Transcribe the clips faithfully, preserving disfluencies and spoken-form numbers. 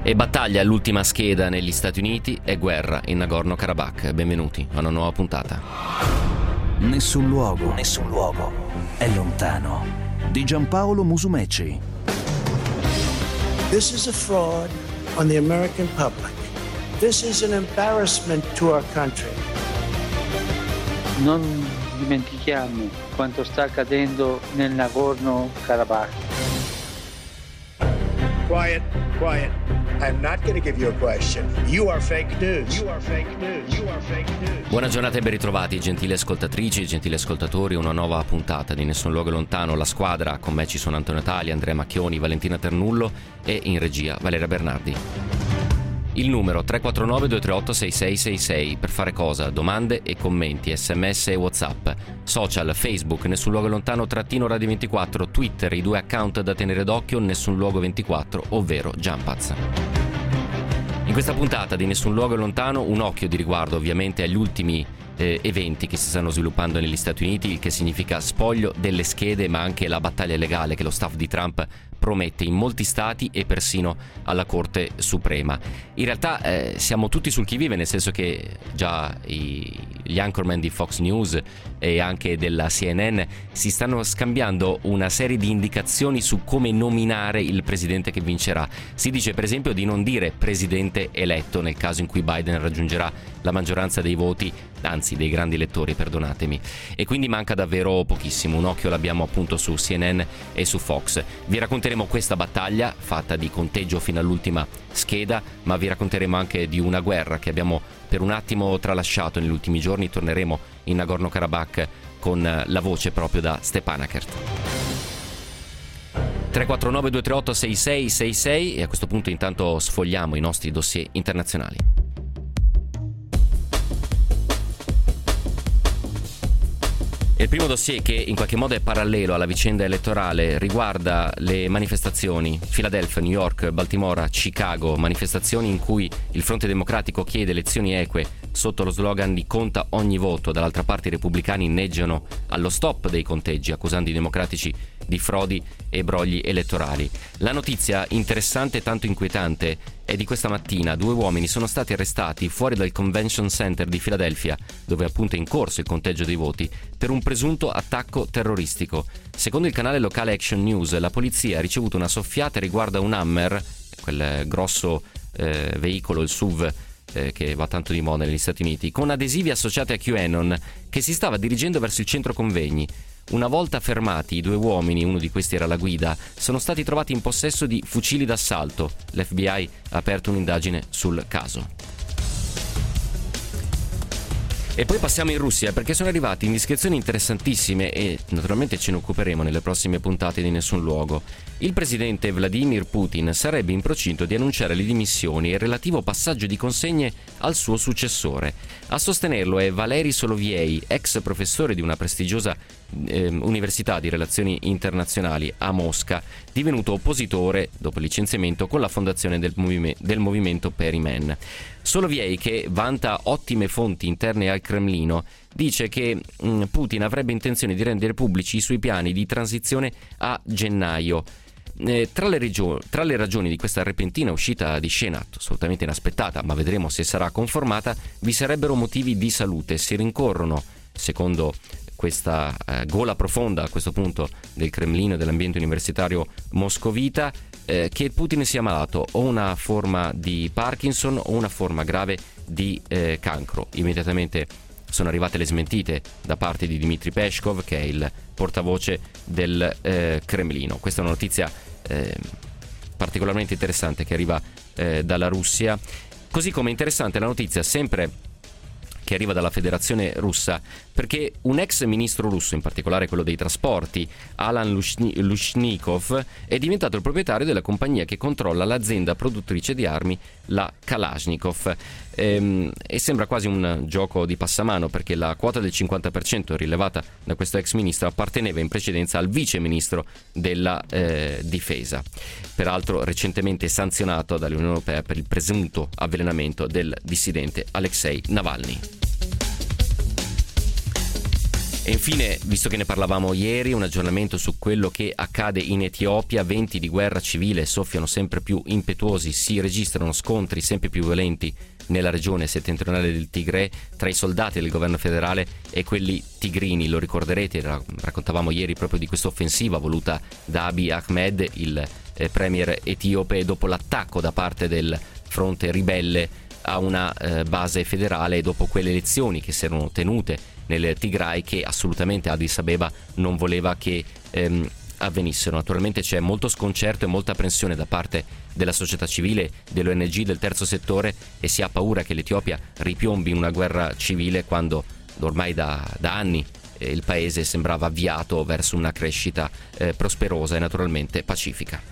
E battaglia all'ultima scheda negli Stati Uniti e guerra in Nagorno-Karabakh. Benvenuti a una nuova puntata. Nessun luogo, nessun luogo è lontano. Di Giampaolo Musumeci. This is a fraud on the American public. This is an embarrassment to our country. Non dimentichiamo quanto sta accadendo nel Nagorno-Karabakh. Quiet, quiet. I'm not going to give you a question. You are fake news. You are fake news. You are fake news. Buona giornata e ben ritrovati, gentili ascoltatrici e gentili ascoltatori. Una nuova puntata di Nessun Luogo Lontano. La squadra, con me ci sono Antonio Tali, Andrea Macchioni, Valentina Ternullo e in regia Valeria Bernardi. Il numero tre quattro nove due tre otto sei sei sei sei per fare cosa? Domande e commenti, sms e whatsapp. Social, Facebook, Nessun Luogo Lontano trattino Radio ventiquattro, Twitter, i due account da tenere d'occhio, Nessun Luogo ventiquattro, ovvero Jumpaz. In questa puntata di Nessun Luogo Lontano un occhio di riguardo ovviamente agli ultimi eh, eventi che si stanno sviluppando negli Stati Uniti, il che significa spoglio delle schede ma anche la battaglia legale che lo staff di Trump promette in molti stati e persino alla Corte Suprema. In realtà eh, siamo tutti sul chi vive, nel senso che già i, gli anchorman di Fox News e anche della C N N si stanno scambiando una serie di indicazioni su come nominare il presidente che vincerà. Si dice per esempio di non dire presidente eletto nel caso in cui Biden raggiungerà la maggioranza dei voti, anzi dei grandi elettori, perdonatemi, e quindi manca davvero pochissimo. Un occhio l'abbiamo appunto su C N N e su Fox. Vi racconteremo questa battaglia fatta di conteggio fino all'ultima scheda, ma vi racconteremo anche di una guerra che abbiamo per un attimo tralasciato negli ultimi giorni. Torneremo in Nagorno-Karabakh con la voce proprio da Stepanakert. tre quattro nove due tre otto sei sei sei sei e a questo punto intanto sfogliamo i nostri dossier internazionali. Il primo dossier, che in qualche modo è parallelo alla vicenda elettorale, riguarda le manifestazioni Philadelphia, New York, Baltimora, Chicago, manifestazioni in cui il Fronte Democratico chiede elezioni eque sotto lo slogan di conta ogni voto. Dall'altra parte i repubblicani inneggiano allo stop dei conteggi, accusando i democratici di frodi e brogli elettorali. La notizia interessante e tanto inquietante è di questa mattina. Due uomini sono stati arrestati fuori dal Convention Center di Philadelphia, dove appunto è in corso il conteggio dei voti, per un presunto attacco terroristico. Secondo il canale locale Action News, la polizia ha ricevuto una soffiata riguardo a un Hummer, quel grosso eh, veicolo, il S U V, eh, che va tanto di moda negli Stati Uniti, con adesivi associati a QAnon, che si stava dirigendo verso il centro convegni. Una volta fermati, i due uomini, uno di questi era la guida, sono stati trovati in possesso di fucili d'assalto. L'F B I ha aperto un'indagine sul caso. E poi passiamo in Russia, perché sono arrivate indiscrezioni interessantissime e naturalmente ce ne occuperemo nelle prossime puntate di Nessun Luogo. Il presidente Vladimir Putin sarebbe in procinto di annunciare le dimissioni e il relativo passaggio di consegne al suo successore. A sostenerlo è Valery Soloviei, ex professore di una prestigiosa eh, università di relazioni internazionali a Mosca, divenuto oppositore dopo il licenziamento con la fondazione del, movime- del movimento Perimen. Soloviei, che vanta ottime fonti interne al Cremlino, dice che mh, Putin avrebbe intenzione di rendere pubblici i suoi piani di transizione a gennaio. Eh, tra, le regio- tra le ragioni di questa repentina uscita di scena, assolutamente inaspettata, ma vedremo se sarà conformata, vi sarebbero motivi di salute. Si rincorrono, secondo questa eh, gola profonda a questo punto del Cremlino e dell'ambiente universitario moscovita, eh, che Putin sia malato o una forma di Parkinson o una forma grave di eh, cancro. Immediatamente sono arrivate le smentite da parte di Dmitry Peskov, che è il portavoce del eh, Cremlino. Questa è una notizia eh, particolarmente interessante che arriva eh, dalla Russia, così come interessante la notizia sempre che arriva dalla Federazione Russa, perché un ex ministro russo, in particolare quello dei trasporti, Alan Lushnikov, è diventato il proprietario della compagnia che controlla l'azienda produttrice di armi, la Kalashnikov. Ehm, e sembra quasi un gioco di passamano, perché la quota del cinquanta per cento rilevata da questo ex ministro apparteneva in precedenza al vice ministro della eh, difesa, peraltro recentemente sanzionato dall'Unione Europea per il presunto avvelenamento del dissidente Alexei Navalny. E infine, visto che ne parlavamo ieri, un aggiornamento su quello che accade in Etiopia. Venti di guerra civile soffiano sempre più impetuosi, si registrano scontri sempre più violenti nella regione settentrionale del Tigre tra i soldati del governo federale e quelli tigrini. Lo ricorderete, raccontavamo ieri proprio di questa offensiva voluta da Abiy Ahmed, il eh, premier etiope, dopo l'attacco da parte del fronte ribelle a una eh, base federale, dopo quelle elezioni che si erano tenute nel Tigray, che assolutamente Addis Abeba non voleva che ehm, avvenissero. Naturalmente c'è molto sconcerto e molta apprensione da parte della società civile, dell'O N G, del terzo settore, e si ha paura che l'Etiopia ripiombi in una guerra civile quando ormai da, da anni eh, il paese sembrava avviato verso una crescita eh, prosperosa e naturalmente pacifica.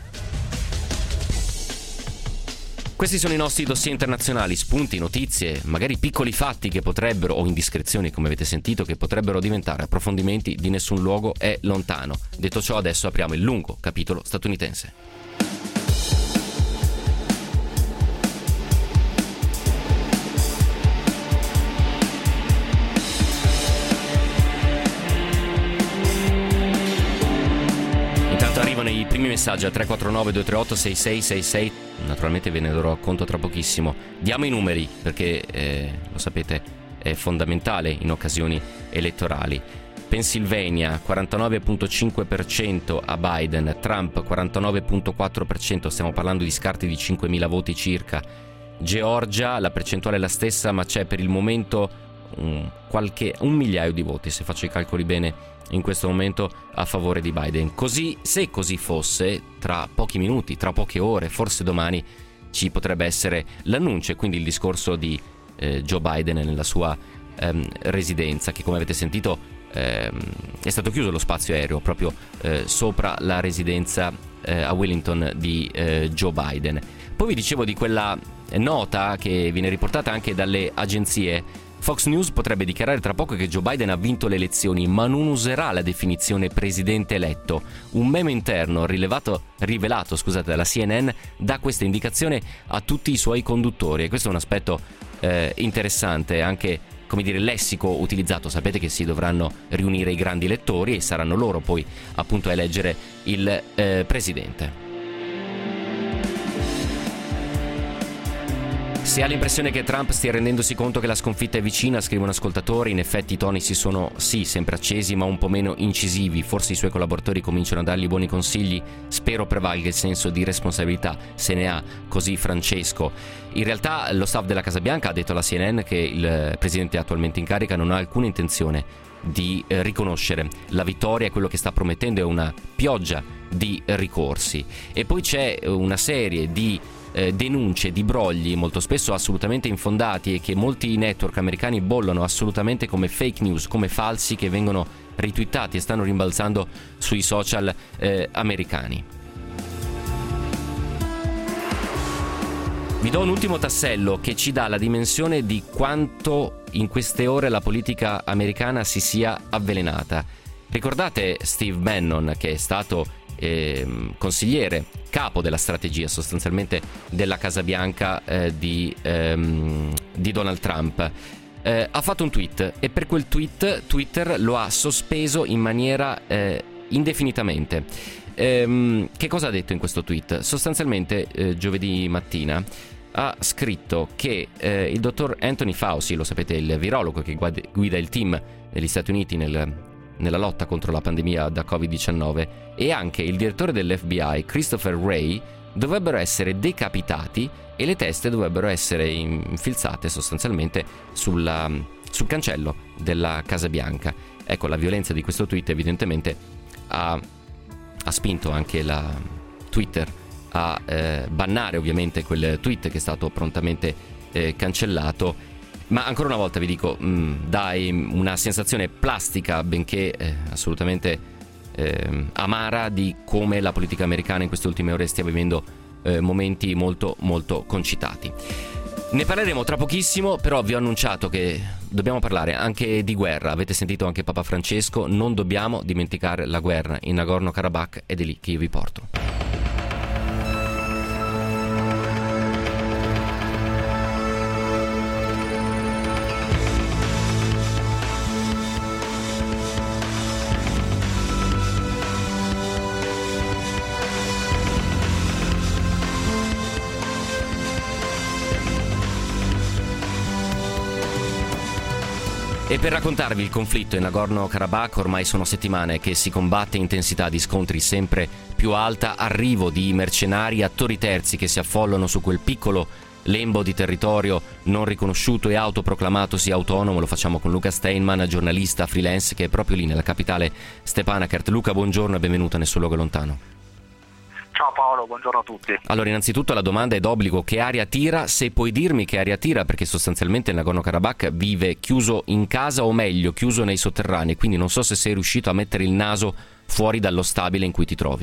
Questi sono i nostri dossier internazionali, spunti, notizie, magari piccoli fatti che potrebbero, o indiscrezioni come avete sentito, che potrebbero diventare approfondimenti di Nessun Luogo è Lontano. Detto ciò, adesso apriamo il lungo capitolo statunitense. I primi messaggi al tre quattro nove due tre otto sei sei sei sei, naturalmente ve ne darò conto tra pochissimo. Diamo i numeri perché eh, lo sapete è fondamentale in occasioni elettorali. Pennsylvania quarantanove virgola cinque per cento a Biden, Trump quarantanove virgola quattro per cento, stiamo parlando di scarti di cinquemila voti circa. Georgia, la percentuale è la stessa, ma c'è per il momento un, qualche, un migliaio di voti, se faccio i calcoli bene, in questo momento a favore di Biden. Così, se così fosse, tra pochi minuti, tra poche ore, forse domani, ci potrebbe essere l'annuncio e quindi il discorso di eh, Joe Biden nella sua ehm, residenza, che come avete sentito ehm, è stato chiuso lo spazio aereo proprio eh, sopra la residenza eh, a Wellington di eh, Joe Biden. Poi vi dicevo di quella nota che viene riportata anche dalle agenzie. Fox News potrebbe dichiarare tra poco che Joe Biden ha vinto le elezioni, ma non userà la definizione presidente eletto. Un meme interno rilevato, rivelato scusate, dalla C N N dà questa indicazione a tutti i suoi conduttori, e questo è un aspetto eh, interessante, anche come dire lessico utilizzato. Sapete che si dovranno riunire i grandi elettori e saranno loro poi appunto a eleggere il eh, presidente. Si ha l'impressione che Trump stia rendendosi conto che la sconfitta è vicina, scrive un ascoltatore. In effetti i toni si sono sì sempre accesi, ma un po' meno incisivi. Forse i suoi collaboratori cominciano a dargli buoni consigli. Spero prevalga il senso di responsabilità, se ne ha, così Francesco. In realtà lo staff della Casa Bianca ha detto alla C N N che il presidente attualmente in carica non ha alcuna intenzione di eh, riconoscere la vittoria, e quello che sta promettendo è una pioggia di ricorsi. E poi c'è una serie di Eh, denunce di brogli molto spesso assolutamente infondati e che molti network americani bollano assolutamente come fake news, come falsi, che vengono ritwittati e stanno rimbalzando sui social eh, americani. Vi do un ultimo tassello che ci dà la dimensione di quanto in queste ore la politica americana si sia avvelenata. Ricordate Steve Bannon, che è stato Eh, consigliere capo della strategia sostanzialmente della Casa Bianca eh, di, ehm, di Donald Trump? Eh, ha fatto un tweet e per quel tweet Twitter lo ha sospeso in maniera eh, indefinitamente. Ehm, che cosa ha detto in questo tweet? Sostanzialmente eh, giovedì mattina ha scritto che eh, il dottor Anthony Fauci, lo sapete, il virologo che guida il team degli Stati Uniti nel nella lotta contro la pandemia da covid diciannove, e anche il direttore dell'F B I Christopher Wray dovrebbero essere decapitati e le teste dovrebbero essere infilzate sostanzialmente sulla, sul cancello della Casa Bianca. Ecco, la violenza di questo tweet evidentemente ha, ha spinto anche la Twitter a eh, bannare ovviamente quel tweet, che è stato prontamente eh, cancellato. Ma ancora una volta vi dico, mh, dai una sensazione plastica, benché eh, assolutamente eh, amara, di come la politica americana in queste ultime ore stia vivendo eh, momenti molto molto concitati. Ne parleremo tra pochissimo, però vi ho annunciato che dobbiamo parlare anche di guerra. Avete sentito anche Papa Francesco, non dobbiamo dimenticare la guerra in Nagorno-Karabakh, ed è lì che io vi porto. E per raccontarvi il conflitto in Nagorno-Karabakh, ormai sono settimane che si combatte intensità di scontri sempre più alta, arrivo di mercenari, attori terzi che si affollano su quel piccolo lembo di territorio non riconosciuto e autoproclamatosi autonomo. Lo facciamo con Luca Steinman, giornalista freelance che è proprio lì nella capitale Stepanakert. Luca, buongiorno e benvenuto a Nessun Luogo Lontano. Ciao Paolo, buongiorno a tutti. Allora, innanzitutto la domanda è d'obbligo: che aria tira? Se puoi dirmi che aria tira, perché sostanzialmente il Nagorno-Karabakh vive chiuso in casa, o meglio chiuso nei sotterranei, quindi non so se sei riuscito a mettere il naso fuori dallo stabile in cui ti trovi.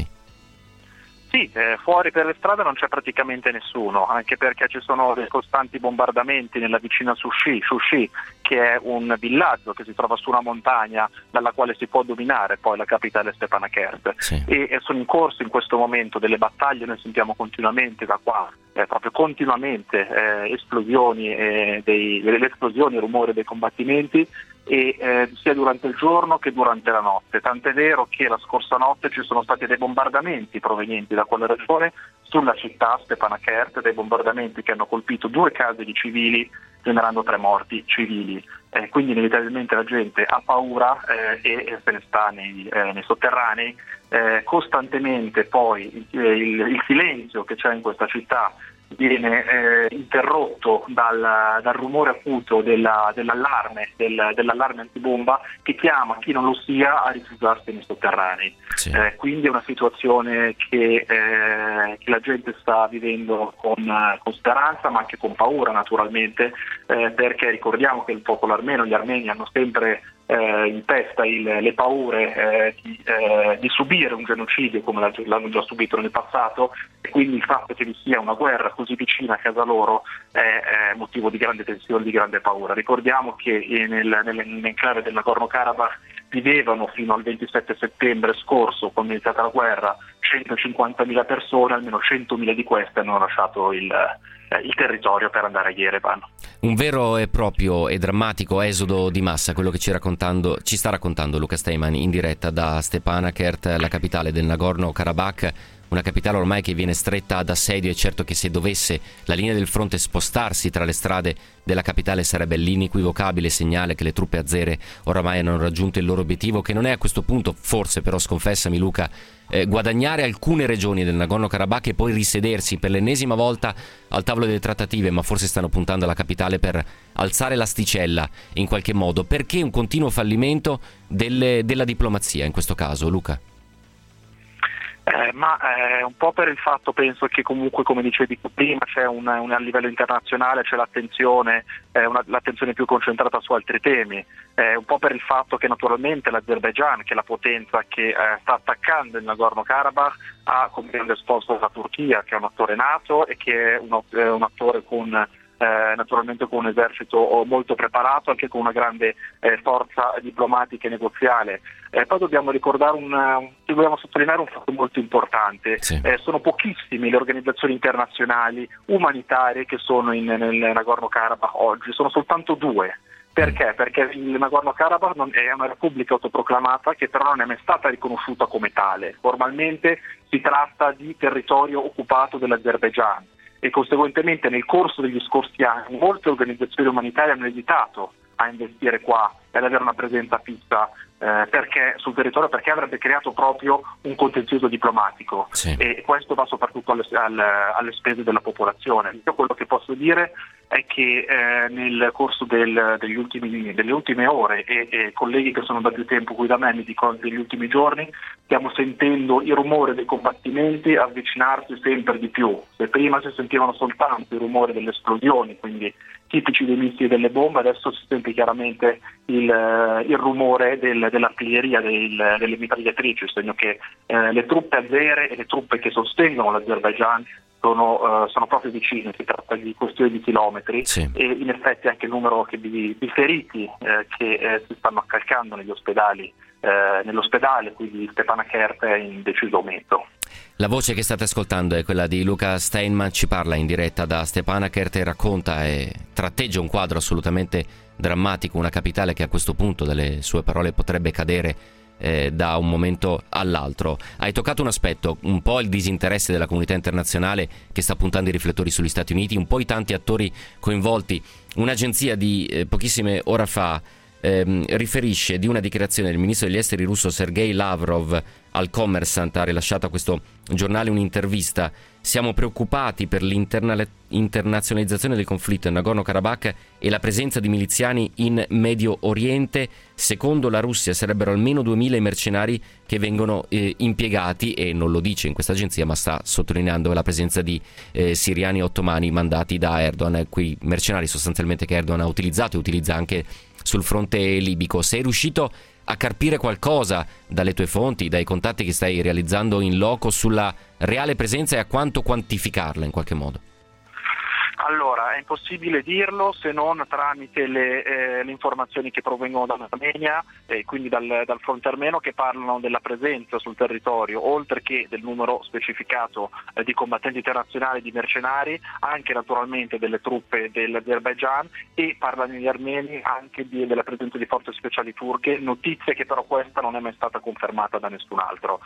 Sì, eh, fuori per le strade non c'è praticamente nessuno, anche perché ci sono dei costanti bombardamenti nella vicina Shushi, Shushi, che è un villaggio che si trova su una montagna dalla quale si può dominare poi la capitale Stepanakert. Sì. E, e sono in corso in questo momento delle battaglie, noi sentiamo continuamente da qua, eh, proprio continuamente eh, esplosioni, eh, dei, delle esplosioni e rumore dei combattimenti, e eh, sia durante il giorno che durante la notte. Tant'è vero che la scorsa notte ci sono stati dei bombardamenti provenienti da quella regione sulla città Stepanakert, dei bombardamenti che hanno colpito due case di civili, generando tre morti civili. Eh, quindi inevitabilmente la gente ha paura eh, e, e se ne sta nei, eh, nei sotterranei. Eh, costantemente poi il, il, il silenzio che c'è in questa città viene eh, interrotto dal, dal rumore acuto della, dell'allarme, del, dell'allarme antibomba che chiama chi non lo sia a rifugiarsi nei sotterranei. Sì. Eh, quindi è una situazione che, eh, che la gente sta vivendo con, con speranza, ma anche con paura naturalmente, eh, perché ricordiamo che il popolo armeno, gli armeni hanno sempre Eh, in testa il, le paure eh, di, eh, di subire un genocidio come l'hanno già subito nel passato, e quindi il fatto che vi sia una guerra così vicina a casa loro è, è motivo di grande tensione, di grande paura. Ricordiamo che nel, nell'enclave del Nagorno-Karabakh vivevano fino al ventisette settembre scorso, quando è iniziata la guerra, centocinquantamila persone, almeno centomila di queste hanno lasciato il, eh, il territorio per andare a Yerevan. Un vero e proprio e drammatico esodo di massa, quello che ci, raccontando, ci sta raccontando Luca Steinman in diretta da Stepanakert, la capitale del Nagorno-Karabakh. Una capitale ormai che viene stretta ad assedio, e certo che se dovesse la linea del fronte spostarsi tra le strade della capitale sarebbe l'inequivocabile segnale che le truppe azere oramai hanno raggiunto il loro obiettivo, che non è a questo punto, forse però sconfessami Luca, eh, guadagnare alcune regioni del Nagorno-Karabakh e poi risedersi per l'ennesima volta al tavolo delle trattative, ma forse stanno puntando alla capitale per alzare l'asticella in qualche modo. Perché un continuo fallimento delle, della diplomazia in questo caso, Luca? Eh, ma eh, un po' per il fatto, penso che comunque, come dicevi prima, c'è un, un, a livello internazionale c'è l'attenzione, eh, una, l'attenzione più concentrata su altri temi, eh, un po' per il fatto che naturalmente l'Azerbaigian, che è la potenza che eh, sta attaccando il Nagorno-Karabakh, ha come grande sponsor la Turchia, che è un attore NATO e che è un, eh, un attore con Eh, naturalmente con un esercito molto preparato, anche con una grande eh, forza diplomatica e negoziale. Eh, poi dobbiamo ricordare un, un dobbiamo sottolineare un fatto molto importante. Sì. Eh, sono pochissime le organizzazioni internazionali umanitarie che sono in, nel Nagorno-Karabakh oggi, sono soltanto due. Perché? Perché il Nagorno-Karabakh non è una repubblica autoproclamata che però non è mai stata riconosciuta come tale. Formalmente si tratta di territorio occupato dell'Azerbaigian, e conseguentemente nel corso degli scorsi anni molte organizzazioni umanitarie hanno esitato a investire qua e ad avere una presenza fissa eh, perché, sul territorio, perché avrebbe creato proprio un contenzioso diplomatico. Sì. E questo va soprattutto alle, alle, alle spese della popolazione. Io quello che posso dire è che eh, nel corso del, degli ultimi, delle ultime ore e, e colleghi che sono da più tempo qui da me mi dicono degli ultimi giorni, stiamo sentendo il rumore dei combattimenti avvicinarsi sempre di più. Se prima si sentivano soltanto i rumori delle esplosioni, quindi tipici dei missili e delle bombe, adesso si sente chiaramente il, il rumore del, dell'artiglieria, del, delle mitragliatrici, segno che eh, le truppe azere e le truppe che sostengono l'Azerbaigian sono, uh, sono proprio vicine, si tratta di questioni di chilometri. Sì. E in effetti anche il numero che di, di feriti eh, che eh, si stanno accalcando negli ospedali, eh, nell'ospedale qui di Stepanakert è in deciso aumento. La voce che state ascoltando è quella di Luca Steinman, ci parla in diretta da Stepanakert e racconta e tratteggia un quadro assolutamente drammatico, una capitale che a questo punto, dalle sue parole, potrebbe cadere eh, da un momento all'altro. Hai toccato un aspetto, un po' il disinteresse della comunità internazionale che sta puntando i riflettori sugli Stati Uniti, un po' i tanti attori coinvolti. Un'agenzia di eh, pochissime ore fa ehm, riferisce di una dichiarazione del ministro degli esteri russo Sergei Lavrov al Kommersant, ha rilasciato a questo giornale un'intervista. Siamo preoccupati per l'internazionalizzazione del conflitto in Nagorno-Karabakh e la presenza di miliziani in Medio Oriente. Secondo la Russia sarebbero almeno duemila i mercenari che vengono eh, impiegati, e non lo dice in questa agenzia ma sta sottolineando la presenza di eh, siriani ottomani mandati da Erdogan, quei mercenari sostanzialmente che Erdogan ha utilizzato e utilizza anche sul fronte libico. Sei riuscito a carpire qualcosa dalle tue fonti, dai contatti che stai realizzando in loco sulla reale presenza e a quanto quantificarla in qualche modo? Allora, è impossibile dirlo se non tramite le, eh, le informazioni che provengono dall'Armenia e quindi dal, dal fronte armeno, che parlano della presenza sul territorio, oltre che del numero specificato eh, di combattenti internazionali, di mercenari, anche naturalmente delle truppe dell'Azerbaigian, e parlano gli armeni anche di, della presenza di forze speciali turche, notizie che però questa non è mai stata confermata da nessun altro.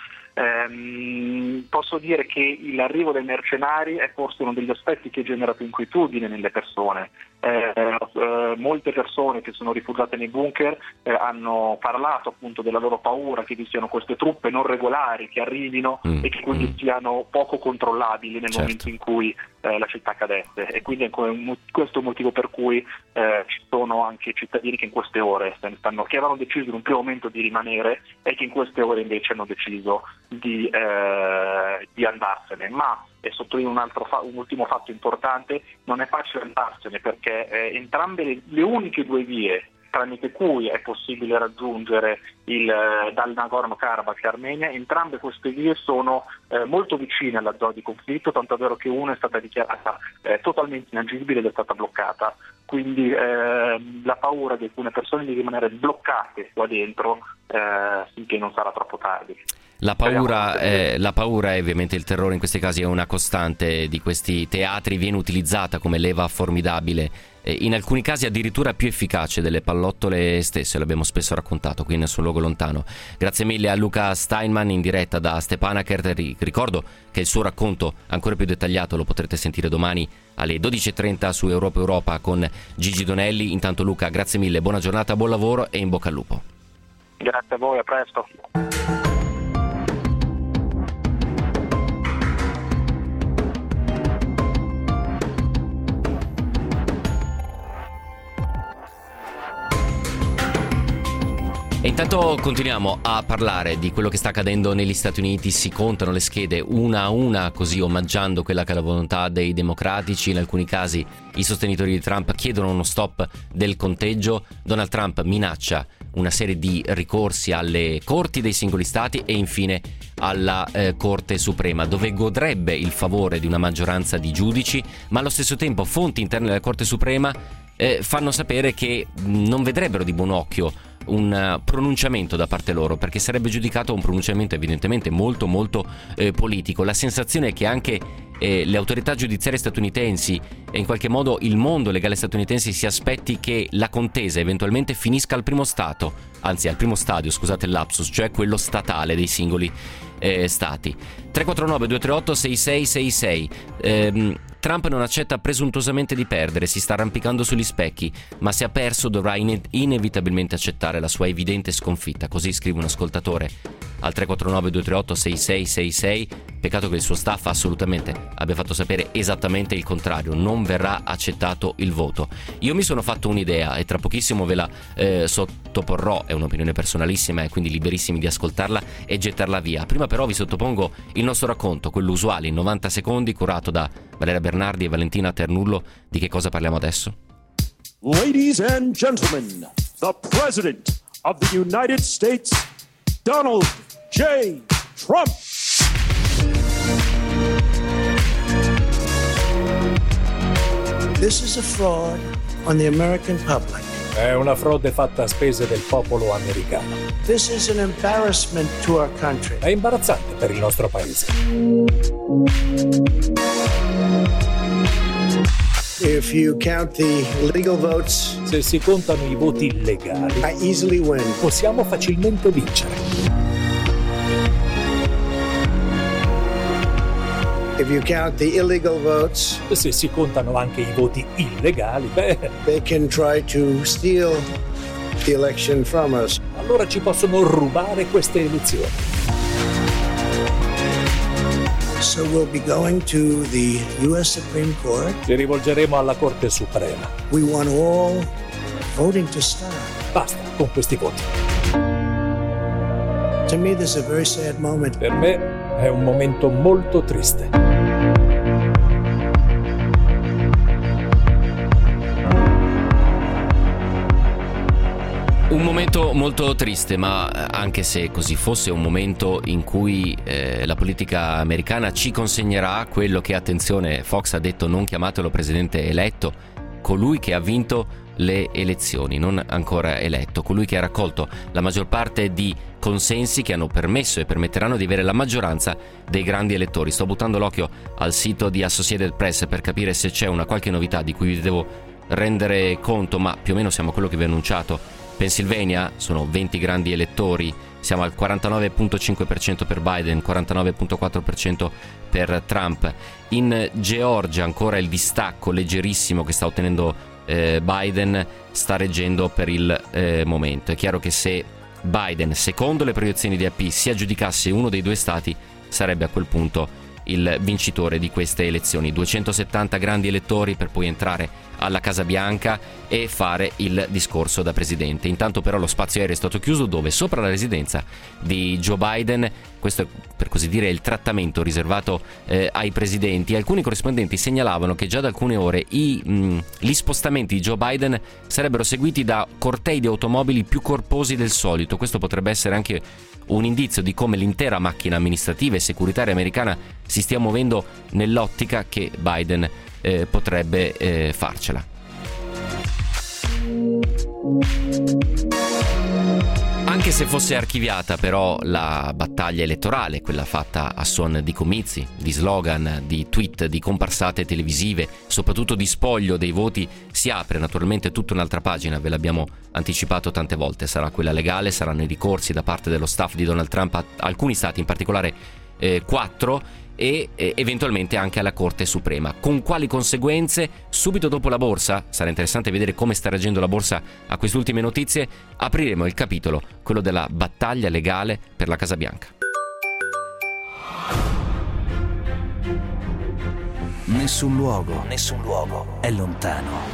Ehm, posso dire che l'arrivo dei mercenari è forse uno degli aspetti che genera più inquietudine nelle persone. Eh, eh, molte persone che sono rifugiate nei bunker eh, hanno parlato appunto della loro paura che vi siano queste truppe non regolari che arrivino mm, e che quindi mm. siano poco controllabili nel certo. momento in cui eh, la città cadesse, e quindi è questo è il motivo per cui eh, ci sono anche cittadini che in queste ore stanno, che avevano deciso in un primo momento di rimanere e che in queste ore invece hanno deciso di, eh, di andarsene. Ma, e sottolineo un, altro fa- un ultimo fatto importante, non è facile andarsene perché eh, entrambe le, le uniche due vie tramite cui è possibile raggiungere il, eh, dal Nagorno-Karabakh Armenia, entrambe queste vie sono eh, molto vicine alla zona di conflitto, tanto è vero che una è stata dichiarata eh, totalmente inagibile ed è stata bloccata. Quindi eh, la paura di alcune persone di rimanere bloccate qua dentro eh, finché non sarà troppo tardi. La paura, è, la paura e ovviamente il terrore in questi casi è una costante di questi teatri, viene utilizzata come leva formidabile, eh, in alcuni casi addirittura più efficace delle pallottole stesse, l'abbiamo spesso raccontato qui in Nessun Luogo Lontano. Grazie mille a Luca Steinman in diretta da Stepanakert. Ricordo che il suo racconto ancora più dettagliato lo potrete sentire domani alle dodici e trenta su Europa Europa con Gigi Donelli. Intanto Luca, grazie mille, buona giornata, buon lavoro e in bocca al lupo. Grazie a voi, a presto. E intanto continuiamo a parlare di quello che sta accadendo negli Stati Uniti. Si contano le schede una a una, così omaggiando quella che è la volontà dei democratici. In alcuni casi i sostenitori di Trump chiedono uno stop del conteggio. Donald Trump minaccia una serie di ricorsi alle corti dei singoli stati e infine alla eh, Corte Suprema, dove godrebbe il favore di una maggioranza di giudici, ma allo stesso tempo fonti interne della Corte Suprema eh, fanno sapere che non vedrebbero di buon occhio un pronunciamento da parte loro, perché sarebbe giudicato un pronunciamento evidentemente molto molto eh, politico. La sensazione è che anche eh, le autorità giudiziarie statunitensi e in qualche modo il mondo legale statunitense si aspetti che la contesa eventualmente finisca al primo stato, anzi al primo stadio, scusate il lapsus, cioè quello statale dei singoli eh, stati. tre quattro nove due tre otto sei sei sei sei. ehm, Trump non accetta presuntuosamente di perdere, si sta arrampicando sugli specchi, ma se ha perso dovrà ine- inevitabilmente accettare la sua evidente sconfitta, così scrive un ascoltatore al tre quattro nove due tre otto sei sei sei sei. Peccato che il suo staff assolutamente abbia fatto sapere esattamente il contrario, non verrà accettato il voto. Io mi sono fatto un'idea e tra pochissimo ve la eh, sottoporrò, è un'opinione personalissima e quindi liberissimi di ascoltarla e gettarla via. Prima però vi sottopongo il nostro racconto, quello usuale in novanta secondi, curato da Valeria Bernardi e Valentina Ternullo. Di che cosa parliamo adesso? Ladies and gentlemen, the President of the United States, Donald J. Trump. This is a fraud on the American public. È una frode fatta a spese del popolo americano. This is an embarrassment to our country. È imbarazzante per il nostro paese. If you count the legal votes, se si contano i voti legali, I easily win. Possiamo facilmente vincere. If you count the illegal votes, se si contano anche i voti illegali, beh, they can try to steal the election from us. Allora ci possono rubare queste elezioni. So we'll be going to the U S Supreme Court. Ci rivolgeremo alla Corte Suprema. We want all voting to stop. Basta con questi voti. To me, this is a very sad moment. Per me è un momento molto triste. Un momento molto triste, ma anche se così fosse, un momento in cui eh, la politica americana ci consegnerà quello che, attenzione, Fox ha detto non chiamatelo presidente eletto, colui che ha vinto le elezioni, non ancora eletto, colui che ha raccolto la maggior parte di consensi che hanno permesso e permetteranno di avere la maggioranza dei grandi elettori. Sto buttando l'occhio al sito di Associated Press per capire se c'è una qualche novità di cui vi devo rendere conto, ma più o meno siamo a quello che vi ho annunciato. Pennsylvania sono venti grandi elettori, siamo al quarantanove virgola cinque per cento per Biden, quarantanove virgola quattro per cento per Trump. In Georgia ancora il distacco leggerissimo che sta ottenendo eh, Biden sta reggendo per il eh, momento. È chiaro che se Biden, secondo le proiezioni di A P, si aggiudicasse uno dei due stati, sarebbe a quel punto il vincitore di queste elezioni. duecentosettanta grandi elettori per poi entrare alla Casa Bianca e fare il discorso da presidente. Intanto però lo spazio aereo è stato chiuso, dove sopra la residenza di Joe Biden, questo è per così dire il trattamento riservato eh, ai presidenti, alcuni corrispondenti segnalavano che già da alcune ore i, mh, gli spostamenti di Joe Biden sarebbero seguiti da cortei di automobili più corposi del solito. Questo potrebbe essere anche un indizio di come l'intera macchina amministrativa e securitaria americana si stia muovendo nell'ottica che Biden eh, potrebbe eh, farcela. Anche se fosse archiviata però la battaglia elettorale, quella fatta a suon di comizi, di slogan, di tweet, di comparsate televisive, soprattutto di spoglio dei voti, si apre naturalmente tutta un'altra pagina, ve l'abbiamo anticipato tante volte. Sarà quella legale, saranno i ricorsi da parte dello staff di Donald Trump a alcuni stati, in particolare eh, quattro, e eh, eventualmente anche alla Corte Suprema. Con quali conseguenze? Subito dopo la borsa, sarà interessante vedere come sta reagendo la borsa a queste ultime notizie, apriremo il capitolo, quello della battaglia legale per la Casa Bianca. Nessun luogo, nessun luogo è lontano.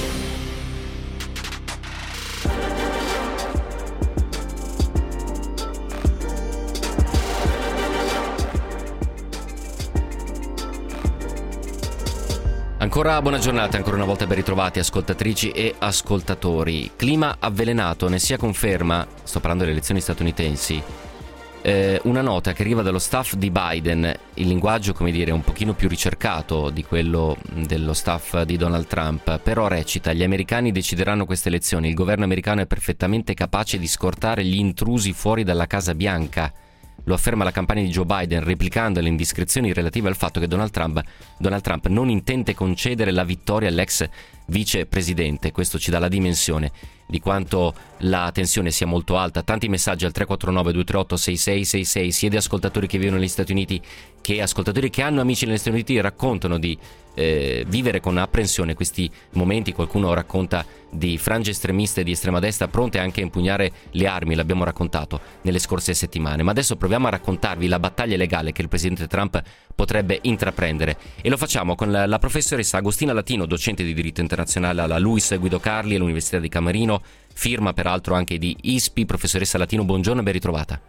Ancora buona giornata, ancora una volta ben ritrovati ascoltatrici e ascoltatori. Clima avvelenato, ne sia conferma, sto parlando delle elezioni statunitensi, eh, una nota che arriva dallo staff di Biden, il linguaggio, come dire, un pochino più ricercato di quello dello staff di Donald Trump, però recita: gli americani decideranno queste elezioni, il governo americano è perfettamente capace di scortare gli intrusi fuori dalla Casa Bianca. Lo afferma la campagna di Joe Biden, replicando le indiscrezioni relative al fatto che Donald Trump, Donald Trump non intende concedere la vittoria all'ex vicepresidente. Questo ci dà la dimensione di quanto la tensione sia molto alta. Tanti messaggi al tre quattro nove due tre otto sei sei sei sei, sia di ascoltatori che vivono negli Stati Uniti che ascoltatori che hanno amici negli Stati Uniti, raccontano di eh, vivere con apprensione questi momenti. Qualcuno racconta di frange estremiste di estrema destra pronte anche a impugnare le armi, l'abbiamo raccontato nelle scorse settimane, ma adesso proviamo a raccontarvi la battaglia legale che il presidente Trump potrebbe intraprendere, e lo facciamo con la, la professoressa Agostina Latino, docente di diritto internazionale alla Luis Guido Carli all'Università di Camerino, firma peraltro anche di I S P I. Professoressa Latino, buongiorno e ben ritrovata.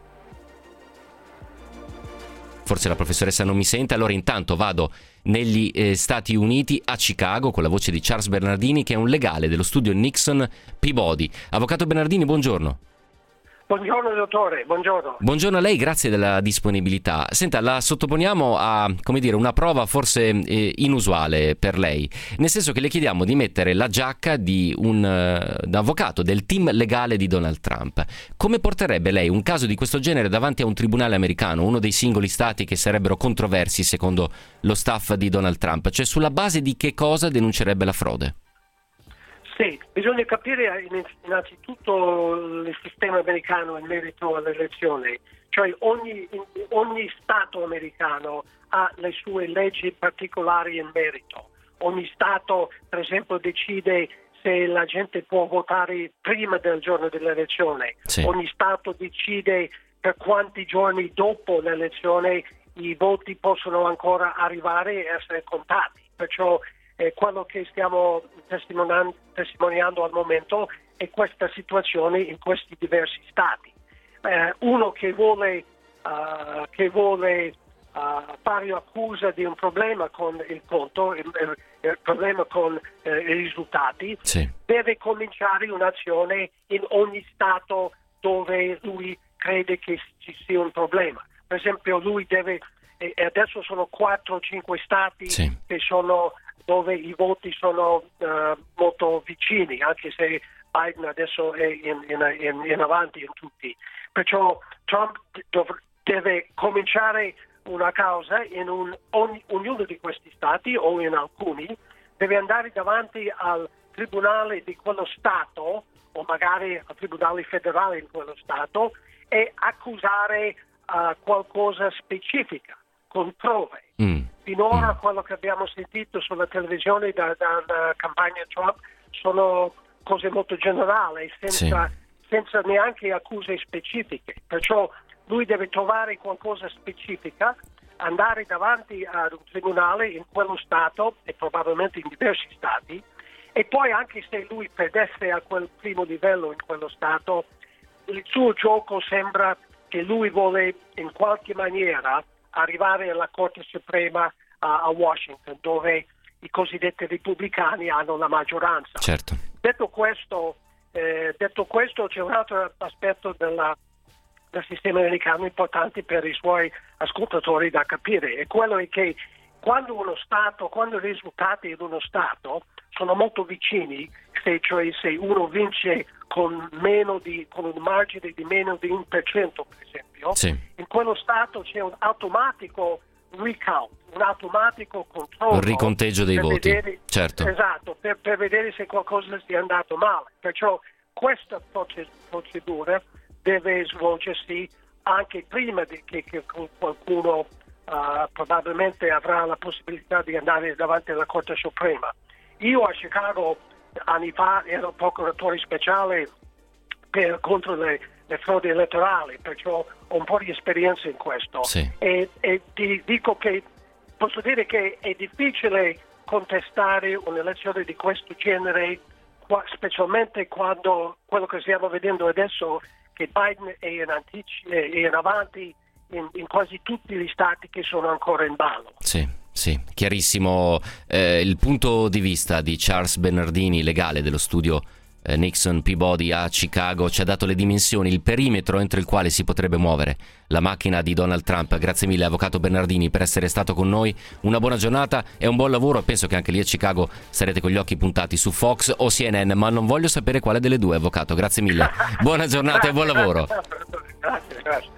Forse la professoressa non mi sente, allora intanto vado negli eh, Stati Uniti, a Chicago, con la voce di Charles Bernardini, che è un legale dello studio Nixon Peabody. Avvocato Bernardini, buongiorno. Buongiorno dottore, buongiorno. Buongiorno a lei, grazie della disponibilità. Senta, la sottoponiamo a, come dire, una prova forse eh, inusuale per lei, nel senso che le chiediamo di mettere la giacca di un, uh, un avvocato del team legale di Donald Trump. Come porterebbe lei un caso di questo genere davanti a un tribunale americano, uno dei singoli stati che sarebbero controversi secondo lo staff di Donald Trump? Cioè, sulla base di che cosa denuncerebbe la frode? Sì, bisogna capire innanzitutto il sistema americano in merito all'elezione, cioè ogni, ogni Stato americano ha le sue leggi particolari in merito. Ogni Stato, per esempio, decide se la gente può votare prima del giorno dell'elezione. Sì. Ogni Stato decide per quanti giorni dopo l'elezione i voti possono ancora arrivare e essere contati. Perciò eh, quello che stiamo testimoniando, testimoniando al momento è questa situazione in questi diversi stati. Eh, uno che vuole, uh, che vuole uh, fare accusa di un problema con il conto, il, il, il problema con eh, i risultati, sì. deve cominciare un'azione in ogni stato dove lui crede che ci sia un problema. Per esempio lui deve, e adesso sono quattro o cinque stati sì. che sono dove i voti sono uh, molto vicini, anche se Biden adesso è in, in, in, in avanti in tutti. Perciò Trump dov- deve cominciare una causa in un, ogni, ognuno di questi stati o in alcuni, deve andare davanti al tribunale di quello stato o magari al tribunale federale in quello stato e accusare uh, qualcosa specifica con prove. Mm. Finora mm. quello che abbiamo sentito sulla televisione dalla da, da campagna Trump sono cose molto generali, senza, sì. senza neanche accuse specifiche. Perciò lui deve trovare qualcosa specifica, andare davanti ad un tribunale in quello stato e probabilmente in diversi stati, e poi anche se lui perdesse a quel primo livello in quello stato, il suo gioco sembra che lui vuole in qualche maniera arrivare alla Corte Suprema uh, a Washington, dove i cosiddetti repubblicani hanno la maggioranza. Certo. Detto questo, eh, detto questo, c'è un altro aspetto della, del sistema americano importante per i suoi ascoltatori da capire, e quello è che quando uno Stato, quando i risultati in uno Stato sono molto vicini, se, cioè se uno vince con meno di con un margine di meno di un per cento, per esempio, sì. in quello Stato c'è un automatico recount, un automatico controllo, un riconteggio dei voti, vedere, certo. Esatto, per, per vedere se qualcosa sia andato male. Perciò questa procedura deve svolgersi anche prima di che, che qualcuno uh, probabilmente avrà la possibilità di andare davanti alla Corte Suprema. Io a Chicago anni fa ero procuratore speciale per, contro le, le frodi elettorali, perciò ho un po' di esperienza in questo. Sì. E, e ti dico che posso dire che è difficile contestare un'elezione di questo genere, qua, specialmente quando quello che stiamo vedendo adesso, che Biden è in, antici, è in avanti in, in quasi tutti gli stati che sono ancora in ballo. Sì. Sì, chiarissimo. Eh, il punto di vista di Charles Bernardini, legale dello studio eh, Nixon Peabody a Chicago, ci ha dato le dimensioni, il perimetro entro il quale si potrebbe muovere la macchina di Donald Trump. Grazie mille, avvocato Bernardini, per essere stato con noi. Una buona giornata e un buon lavoro. Penso che anche lì a Chicago sarete con gli occhi puntati su Fox o C N N, ma non voglio sapere quale delle due, avvocato. Grazie mille. Buona giornata e buon lavoro. Grazie, grazie.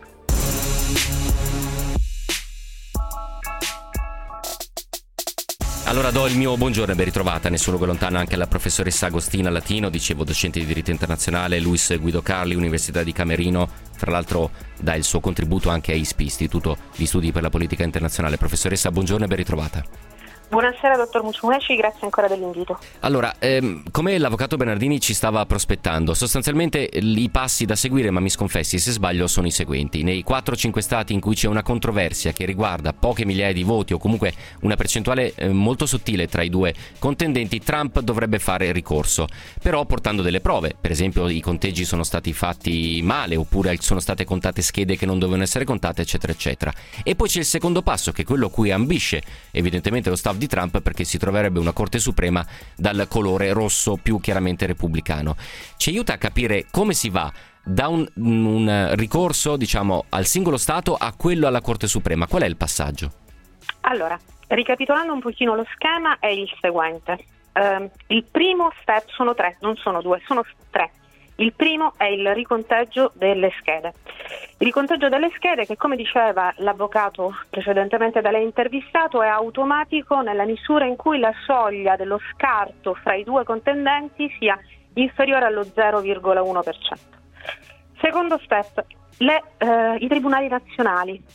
Allora do il mio buongiorno e ben ritrovata, nessuno che lontano, anche alla professoressa Agostina Latino, dicevo docente di diritto internazionale, Luis Guido Carli, Università di Camerino, fra l'altro dà il suo contributo anche a I S P I, Istituto di Studi per la Politica Internazionale. Professoressa, buongiorno e ben ritrovata. Buonasera dottor Musumeci, grazie ancora dell'invito. Allora, ehm, come l'avvocato Bernardini ci stava prospettando, sostanzialmente i passi da seguire, ma mi sconfessi se sbaglio, sono i seguenti. Nei quattro cinque stati in cui c'è una controversia che riguarda poche migliaia di voti o comunque una percentuale eh, molto sottile tra i due contendenti, Trump dovrebbe fare ricorso, però portando delle prove. Per esempio i conteggi sono stati fatti male, oppure sono state contate schede che non dovevano essere contate, eccetera eccetera. E poi c'è il secondo passo, che è quello a cui ambisce evidentemente lo staff di Trump, perché si troverebbe una Corte Suprema dal colore rosso più chiaramente repubblicano. Ci aiuta a capire come si va da un, un ricorso, diciamo, al singolo Stato a quello alla Corte Suprema. Qual è il passaggio? Allora, ricapitolando un pochino lo schema, è il seguente. Uh, il primo step sono tre, non sono due, sono tre. Il primo è il riconteggio delle schede. Il riconteggio delle schede, che come diceva l'avvocato precedentemente da lei intervistato, è automatico nella misura in cui la soglia dello scarto fra i due contendenti sia inferiore allo zero virgola uno per cento. Secondo step, le, eh, i tribunali nazionali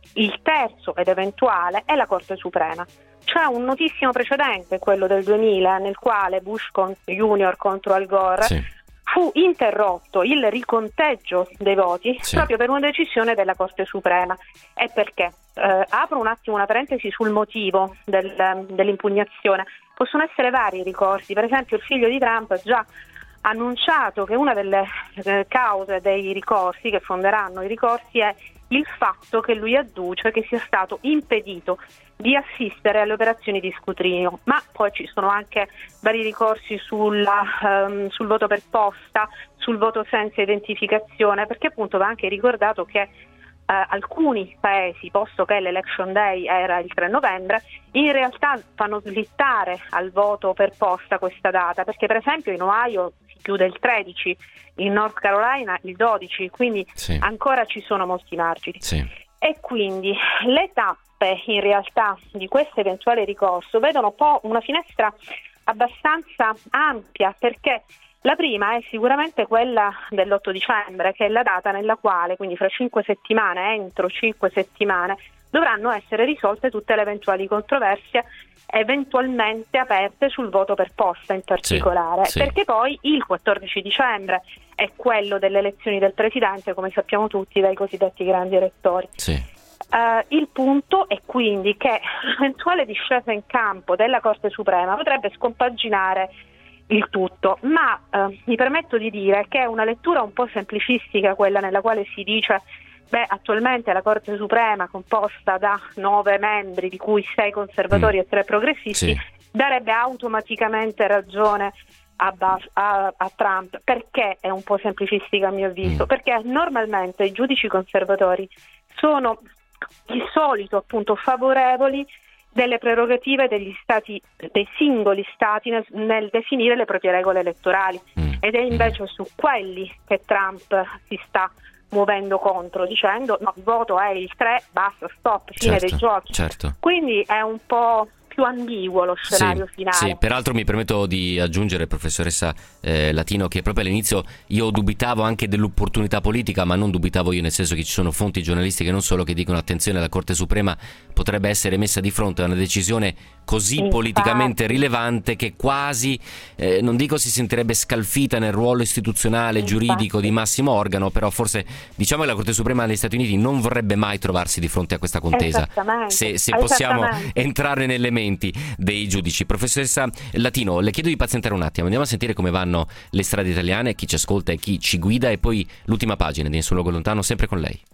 Il terzo ed eventuale è la Corte Suprema. C'è un notissimo precedente, quello del duemila, nel quale Bush Junior contro Al Gore sì. fu interrotto il riconteggio dei voti sì. proprio per una decisione della Corte Suprema. E perché? Eh, apro un attimo una parentesi sul motivo del, dell'impugnazione. Possono essere vari ricorsi, per esempio il figlio di Trump ha già annunciato che una delle eh, cause dei ricorsi, che fonderanno i ricorsi, è il fatto che lui adduce che sia stato impedito di assistere alle operazioni di scrutinio, ma poi ci sono anche vari ricorsi sulla, um, sul voto per posta, sul voto senza identificazione, perché appunto va anche ricordato che Uh, alcuni paesi, posto che l'election day era il tre novembre, in realtà fanno slittare al voto per posta questa data, perché per esempio in Ohio si chiude il tredici, in North Carolina il dodici, quindi sì. ancora ci sono molti margini. Sì. E quindi le tappe in realtà di questo eventuale ricorso vedono un po' una finestra abbastanza ampia, perché la prima è sicuramente quella dell'otto dicembre, che è la data nella quale, quindi fra cinque settimane, entro cinque settimane, dovranno essere risolte tutte le eventuali controversie eventualmente aperte sul voto per posta in particolare, sì, sì. perché poi il quattordici dicembre è quello delle elezioni del Presidente, come sappiamo tutti, dai cosiddetti grandi elettori. Sì. Uh, il punto è quindi che l'eventuale discesa in campo della Corte Suprema potrebbe scompaginare il tutto, ma eh, mi permetto di dire che è una lettura un po' semplicistica quella nella quale si dice beh, attualmente la Corte Suprema, composta da nove membri, di cui sei conservatori mm. e tre progressisti, sì. darebbe automaticamente ragione a, a, a Trump. Perché è un po' semplicistica a mio avviso? Mm. Perché normalmente i giudici conservatori sono di solito appunto favorevoli delle prerogative degli stati, dei singoli stati nel, nel definire le proprie regole elettorali, mm. ed è invece su quelli che Trump si sta muovendo contro, dicendo no, il voto è il tre, basta, stop, fine certo, dei giochi. Certo. Quindi è un po' più ambiguo lo scenario sì, finale. Sì, peraltro mi permetto di aggiungere, professoressa eh, Latino, che proprio all'inizio io dubitavo anche dell'opportunità politica, ma non dubitavo io, nel senso che ci sono fonti giornalistiche non solo che dicono attenzione, la Corte Suprema potrebbe essere messa di fronte a una decisione così Infatti. politicamente rilevante che quasi, eh, non dico si sentirebbe scalfita nel ruolo istituzionale, Infatti. giuridico di massimo organo, però forse diciamo che la Corte Suprema degli Stati Uniti non vorrebbe mai trovarsi di fronte a questa contesa, se, se possiamo entrare nelle menti dei giudici. Professoressa Latino, le chiedo di pazientare un attimo, andiamo a sentire come vanno le strade italiane, chi ci ascolta e chi ci guida, e poi l'ultima pagina di Nessun Luogo Lontano, sempre con lei.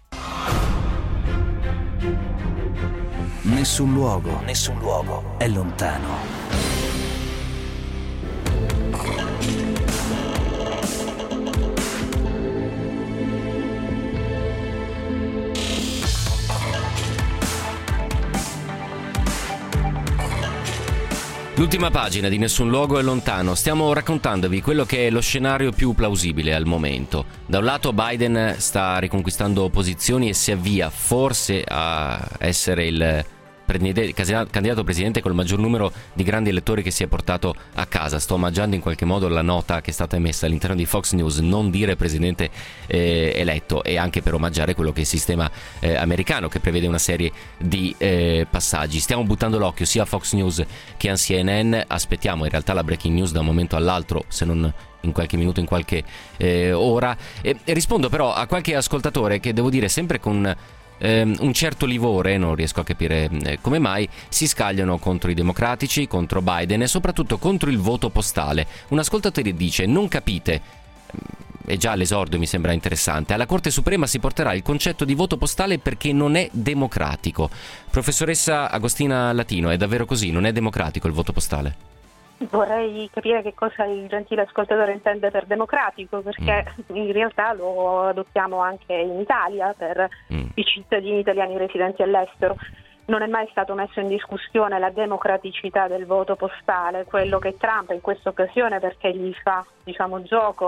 Nessun luogo, nessun luogo è lontano. L'ultima pagina di Nessun Luogo è lontano. Stiamo raccontandovi quello che è lo scenario più plausibile al momento. Da un lato Biden sta riconquistando posizioni e si avvia forse a essere il candidato presidente con il maggior numero di grandi elettori che si è portato a casa. Sto omaggiando in qualche modo la nota che è stata emessa all'interno di Fox News, non dire presidente eh, eletto, e anche per omaggiare quello che è il sistema eh, americano, che prevede una serie di eh, passaggi. Stiamo buttando l'occhio sia a Fox News che a C N N. Aspettiamo in realtà la breaking news da un momento all'altro, se non in qualche minuto, in qualche eh, ora, e, e rispondo però a qualche ascoltatore che, devo dire, sempre con un certo livore, non riesco a capire come mai, si scagliano contro i democratici, contro Biden e soprattutto contro il voto postale. Un ascoltatore dice: non capite, e già l'esordio mi sembra interessante, alla Corte Suprema si porterà il concetto di voto postale perché non è democratico. Professoressa Agostina Latino, è davvero così? Non è democratico il voto postale? Vorrei capire che cosa il gentile ascoltatore intende per democratico, perché mm. in realtà lo adottiamo anche in Italia per mm. i cittadini italiani residenti all'estero. Non è mai stato messo in discussione la democraticità del voto postale. Quello che Trump in questa occasione, perché gli fa, diciamo, gioco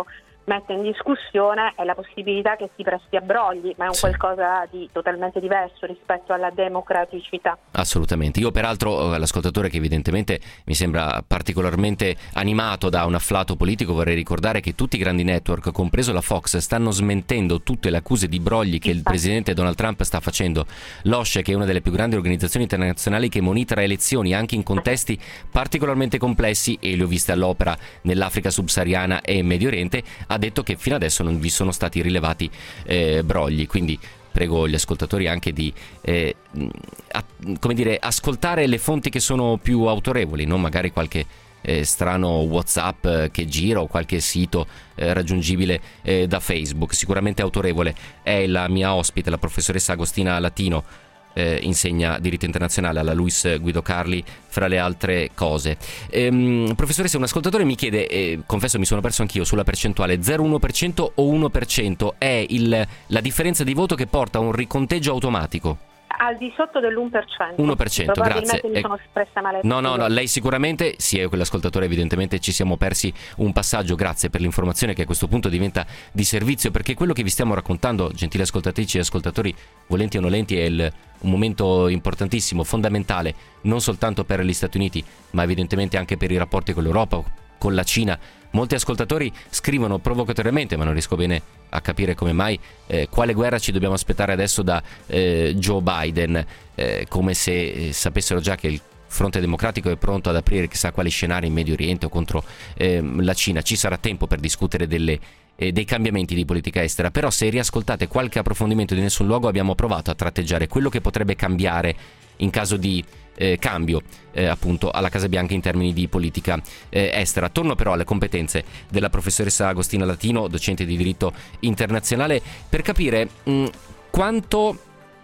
mette in discussione è la possibilità che si presti a brogli, ma è un sì. qualcosa di totalmente diverso rispetto alla democraticità. Assolutamente. Io peraltro, l'ascoltatore che evidentemente mi sembra particolarmente animato da un afflato politico, vorrei ricordare che tutti i grandi network, compreso la Fox, stanno smentendo tutte le accuse di brogli che il presidente Donald Trump sta facendo. L'O S C E, che è una delle più grandi organizzazioni internazionali che monitora elezioni anche in contesti particolarmente complessi, e li ho viste all'opera nell'Africa subsahariana e in Medio Oriente, ha detto che fino adesso non vi sono stati rilevati eh, brogli. Quindi prego gli ascoltatori anche di eh, a, come dire, ascoltare le fonti che sono più autorevoli, non magari qualche eh, strano WhatsApp eh, che gira o qualche sito eh, raggiungibile eh, da Facebook. Sicuramente autorevole è la mia ospite, la professoressa Agostina Latino. Eh, insegna diritto internazionale alla Luis Guido Carli, fra le altre cose. Ehm, professoressa, un ascoltatore mi chiede, eh, confesso mi sono perso anch'io sulla percentuale, zero virgola uno per cento o uno per cento è il, la differenza di voto che porta a un riconteggio automatico? Al di sotto dell'uno per cento. uno per cento, Probabilmente grazie. mi sono espressa male. No, no, no, lei sicuramente, sì, io quell'ascoltatore evidentemente ci siamo persi un passaggio, grazie per l'informazione che a questo punto diventa di servizio, perché quello che vi stiamo raccontando, gentili ascoltatrici e ascoltatori, volenti o nolenti, è il, un momento importantissimo, fondamentale, non soltanto per gli Stati Uniti, ma evidentemente anche per i rapporti con l'Europa, con la Cina. Molti ascoltatori scrivono provocatoriamente, ma non riesco bene a capire come mai, eh, quale guerra ci dobbiamo aspettare adesso da eh, Joe Biden, eh, come se eh, sapessero già che il fronte democratico è pronto ad aprire chissà quali scenari in Medio Oriente o contro eh, la Cina. Ci sarà tempo per discutere delle, eh, dei cambiamenti di politica estera, però se riascoltate qualche approfondimento di Nessun Luogo abbiamo provato a tratteggiare quello che potrebbe cambiare in caso di Eh, cambio eh, appunto alla Casa Bianca in termini di politica eh, estera. Torno però alle competenze della professoressa Agostina Latino, docente di diritto internazionale, per capire mh, quanto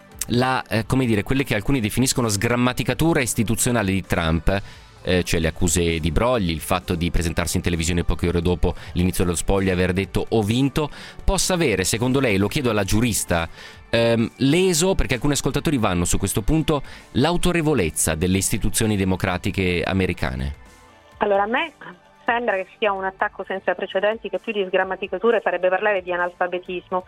la, eh, come dire, quelle che alcuni definiscono sgrammaticatura istituzionale di Trump, eh, cioè le accuse di brogli, il fatto di presentarsi in televisione poche ore dopo l'inizio dello spoglio e aver detto ho vinto, possa avere, secondo lei, lo chiedo alla giurista, ehm, leso, perché alcuni ascoltatori vanno su questo punto, l'autorevolezza delle istituzioni democratiche americane? Allora, a me sembra che sia un attacco senza precedenti, che più di sgrammaticature farebbe parlare di analfabetismo.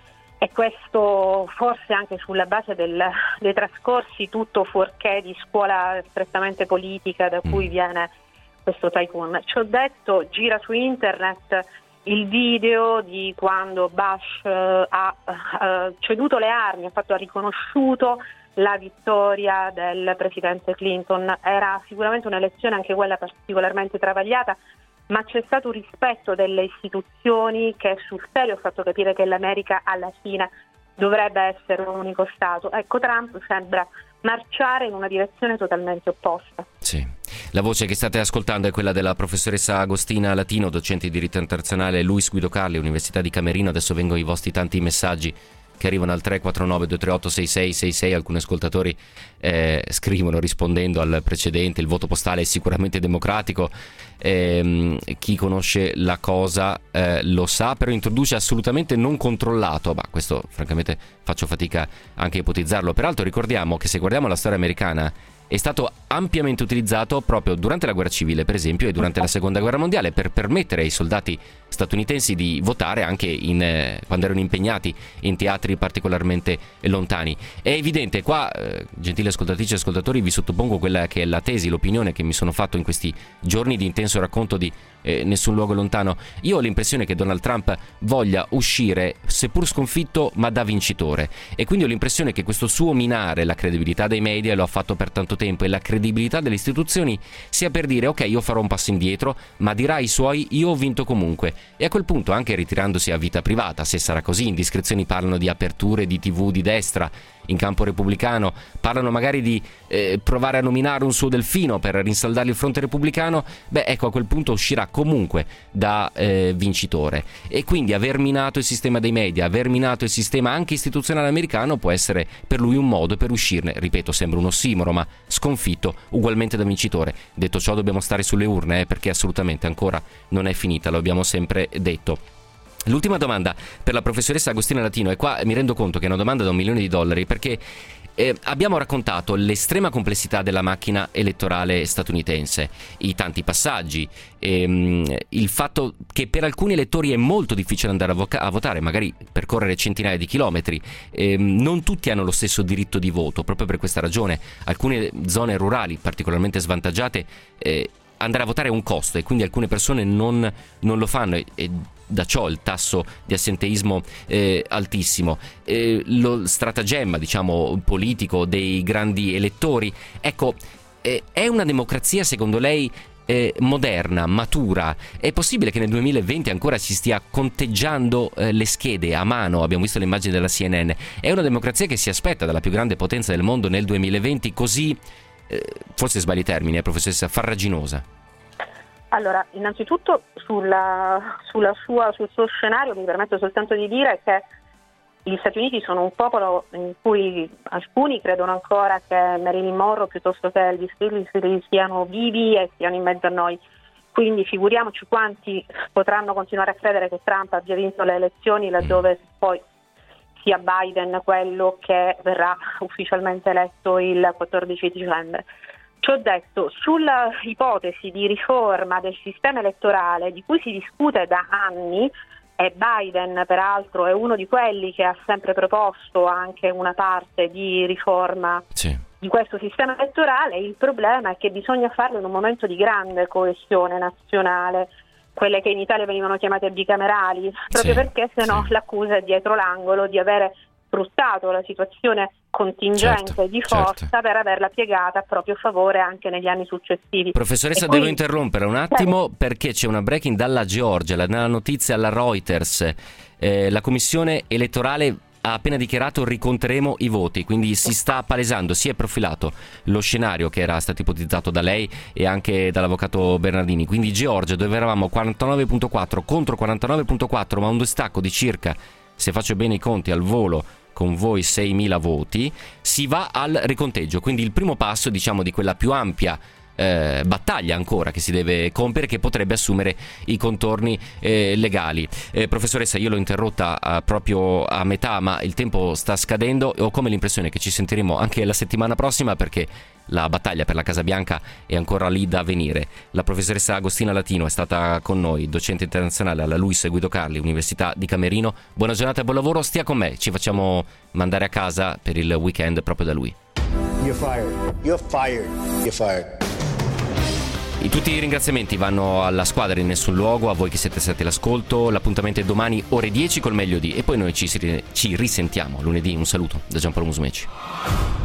E questo forse anche sulla base del, dei trascorsi tutto fuorché di scuola strettamente politica da cui viene questo tycoon. Ci ho detto, gira su internet il video di quando Bush uh, ha uh, ceduto le armi, ha fatto, ha riconosciuto la vittoria del presidente Clinton. Era sicuramente un'elezione anche quella particolarmente travagliata, ma c'è stato un rispetto delle istituzioni che sul serio ha fatto capire che l'America alla fine dovrebbe essere un unico Stato. Ecco, Trump sembra marciare in una direzione totalmente opposta. Sì. La voce che state ascoltando è quella della professoressa Agostina Latino, docente di diritto internazionale Luis Guido Carli, Università di Camerino. Adesso vengono i vostri tanti messaggi che arrivano al tre quattro nove due tre otto sei sei sei sei. Alcuni ascoltatori eh, scrivono rispondendo al precedente: il voto postale è sicuramente democratico, eh, chi conosce la cosa eh, lo sa, però introduce assolutamente non controllato. Ma questo francamente faccio fatica anche a ipotizzarlo. Peraltro ricordiamo che, se guardiamo la storia americana, è stato ampiamente utilizzato proprio durante la guerra civile, per esempio, e durante la seconda guerra mondiale, per permettere ai soldati statunitensi di votare anche in, eh, quando erano impegnati in teatri particolarmente lontani. È evidente, qua, eh, gentili ascoltatrici e ascoltatori, vi sottopongo quella che è la tesi, l'opinione che mi sono fatto in questi giorni di intenso racconto di eh, Nessun Luogo Lontano. Io ho l'impressione che Donald Trump voglia uscire, seppur sconfitto, ma da vincitore, e quindi ho l'impressione che questo suo minare la credibilità dei media, lo ha fatto per tanto tempo, e la credibilità delle istituzioni sia per dire ok, io farò un passo indietro, ma dirà ai suoi io ho vinto comunque, e a quel punto, anche ritirandosi a vita privata, se sarà così, indiscrezioni parlano di aperture di tivù di destra in campo repubblicano, parlano magari di eh, provare a nominare un suo delfino per rinsaldare il fronte repubblicano, beh ecco, a quel punto uscirà comunque da eh, vincitore. E quindi aver minato il sistema dei media, aver minato il sistema anche istituzionale americano può essere per lui un modo per uscirne, ripeto, sembra un ossimoro, ma sconfitto ugualmente da vincitore. Detto ciò, dobbiamo stare sulle urne, eh, perché assolutamente ancora non è finita, lo abbiamo sempre detto. L'ultima domanda per la professoressa Agostina Latino, e qua mi rendo conto che è una domanda da un milione di dollari, perché Eh, abbiamo raccontato l'estrema complessità della macchina elettorale statunitense, i tanti passaggi, ehm, il fatto che per alcuni elettori è molto difficile andare a, voca- a votare, magari percorrere centinaia di chilometri, ehm, non tutti hanno lo stesso diritto di voto, proprio per questa ragione alcune zone rurali particolarmente svantaggiate, eh, andare a votare è un costo e quindi alcune persone non, non lo fanno e, e da ciò il tasso di assenteismo eh, altissimo. Eh, lo stratagemma, diciamo, politico dei grandi elettori. Ecco, eh, è una democrazia secondo lei eh, moderna, matura? È possibile che nel duemilaventi ancora si stia conteggiando eh, le schede a mano? Abbiamo visto le immagini della C N N. È una democrazia che si aspetta dalla più grande potenza del mondo nel duemilaventi così, eh, forse sbagli i termini, eh, professoressa, farraginosa? Allora, innanzitutto sulla, sulla sua, sul suo scenario mi permetto soltanto di dire che gli Stati Uniti sono un popolo in cui alcuni credono ancora che Marilyn Monroe piuttosto che Elvis Presley siano vivi e siano in mezzo a noi. Quindi figuriamoci quanti potranno continuare a credere che Trump abbia vinto le elezioni laddove poi sia Biden quello che verrà ufficialmente eletto il quattordici dicembre. Ciò detto, sulla ipotesi di riforma del sistema elettorale di cui si discute da anni, e Biden peraltro è uno di quelli che ha sempre proposto anche una parte di riforma sì. di questo sistema elettorale, il problema è che bisogna farlo in un momento di grande coesione nazionale, quelle che in Italia venivano chiamate bicamerali, proprio sì, perché sennò sì. l'accusa è dietro l'angolo di avere sfruttato la situazione contingente certo, di forza certo. per averla piegata a proprio favore anche negli anni successivi. Professoressa, quindi, devo interrompere un attimo perché c'è una breaking dalla Georgia, nella notizia alla Reuters, eh, la commissione elettorale ha appena dichiarato riconteremo i voti, quindi si sta palesando, si è profilato lo scenario che era stato ipotizzato da lei e anche dall'avvocato Bernardini, quindi Georgia dove eravamo quarantanove virgola quattro contro quarantanove virgola quattro, ma un distacco di circa, se faccio bene i conti al volo con voi, seimila voti, si va al riconteggio, quindi il primo passo, diciamo, di quella più ampia eh, battaglia ancora che si deve compiere, che potrebbe assumere i contorni eh, legali. Eh, professoressa, io l'ho interrotta eh, proprio a metà, ma il tempo sta scadendo e ho come l'impressione che ci sentiremo anche la settimana prossima perché la battaglia per la Casa Bianca è ancora lì da venire. La professoressa Agostina Latino è stata con noi, docente internazionale alla Luis Guido Carli, Università di Camerino. Buona giornata e buon lavoro, stia con me, ci facciamo mandare a casa per il weekend proprio da lui. You're fired. You're fired. You're fired. E tutti i ringraziamenti vanno alla squadra di Nessun Luogo, a voi che siete stati all'ascolto. L'appuntamento è domani ore dieci col meglio di, e poi noi ci, ci risentiamo lunedì. Un saluto da Giampaolo Musumeci.